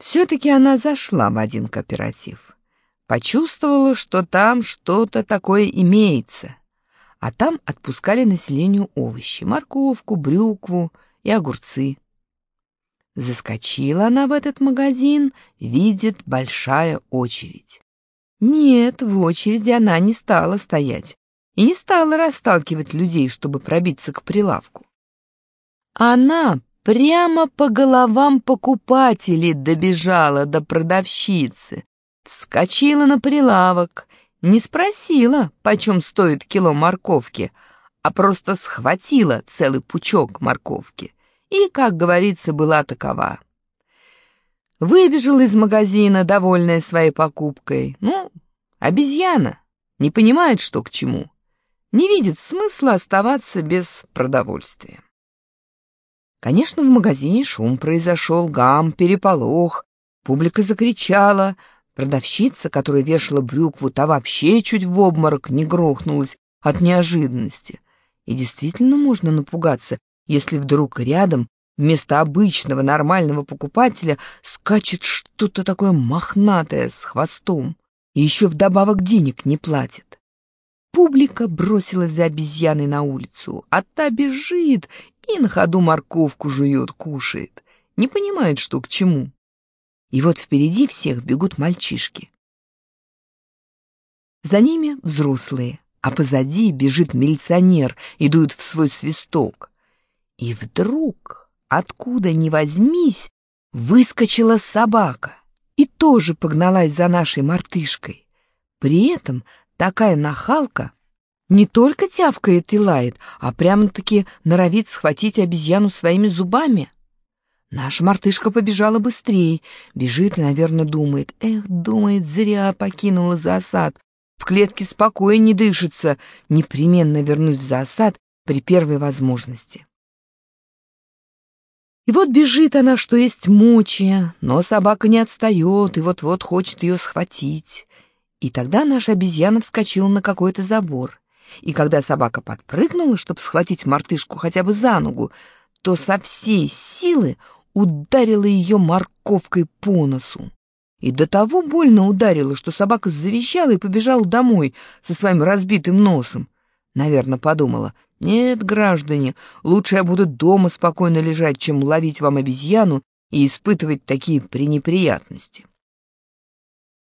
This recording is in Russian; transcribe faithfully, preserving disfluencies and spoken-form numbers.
Все-таки она зашла в один кооператив. Почувствовала, что там что-то такое имеется. А там отпускали населению овощи, морковку, брюкву и огурцы. Заскочила она в этот магазин, видит большая очередь. Нет, в очереди она не стала стоять и не стала расталкивать людей, чтобы пробиться к прилавку. Она прямо по головам покупателей добежала до продавщицы, вскочила на прилавок, не спросила, почем стоит кило морковки, а просто схватила целый пучок морковки и, как говорится, была такова. Выбежала из магазина, довольная своей покупкой. Ну, обезьяна, не понимает, что к чему, не видит смысла оставаться без продовольствия. Конечно, в магазине шум произошел, гам, переполох, публика закричала, продавщица, которая вешала брюкву, та вообще чуть в обморок не грохнулась от неожиданности. И действительно можно напугаться, если вдруг рядом вместо обычного нормального покупателя скачет что-то такое мохнатое с хвостом и еще вдобавок денег не платит. Публика бросилась за обезьяной на улицу, а та бежит и на ходу морковку жует, кушает, не понимает, что к чему. И вот впереди всех бегут мальчишки. За ними взрослые, а позади бежит милиционер и дует в свой свисток. И вдруг, откуда ни возьмись, выскочила собака и тоже погналась за нашей мартышкой. При этом такая нахалка не только тявкает и лает, а прямо-таки норовит схватить обезьяну своими зубами. Наша мартышка побежала быстрее, бежит и, наверное, думает, эх, думает, зря покинула зоосад, в клетке спокойно не дышится, непременно вернусь в зоосад при первой возможности. И вот бежит она, что есть мочи, но собака не отстает и вот-вот хочет ее схватить. И тогда наша обезьяна вскочила на какой-то забор. И когда собака подпрыгнула, чтобы схватить мартышку хотя бы за ногу, то со всей силы ударила ее морковкой по носу. И до того больно ударила, что собака завизжала и побежала домой со своим разбитым носом. Наверное, подумала, нет, граждане, лучше я буду дома спокойно лежать, чем ловить вам обезьяну и испытывать такие пренеприятности.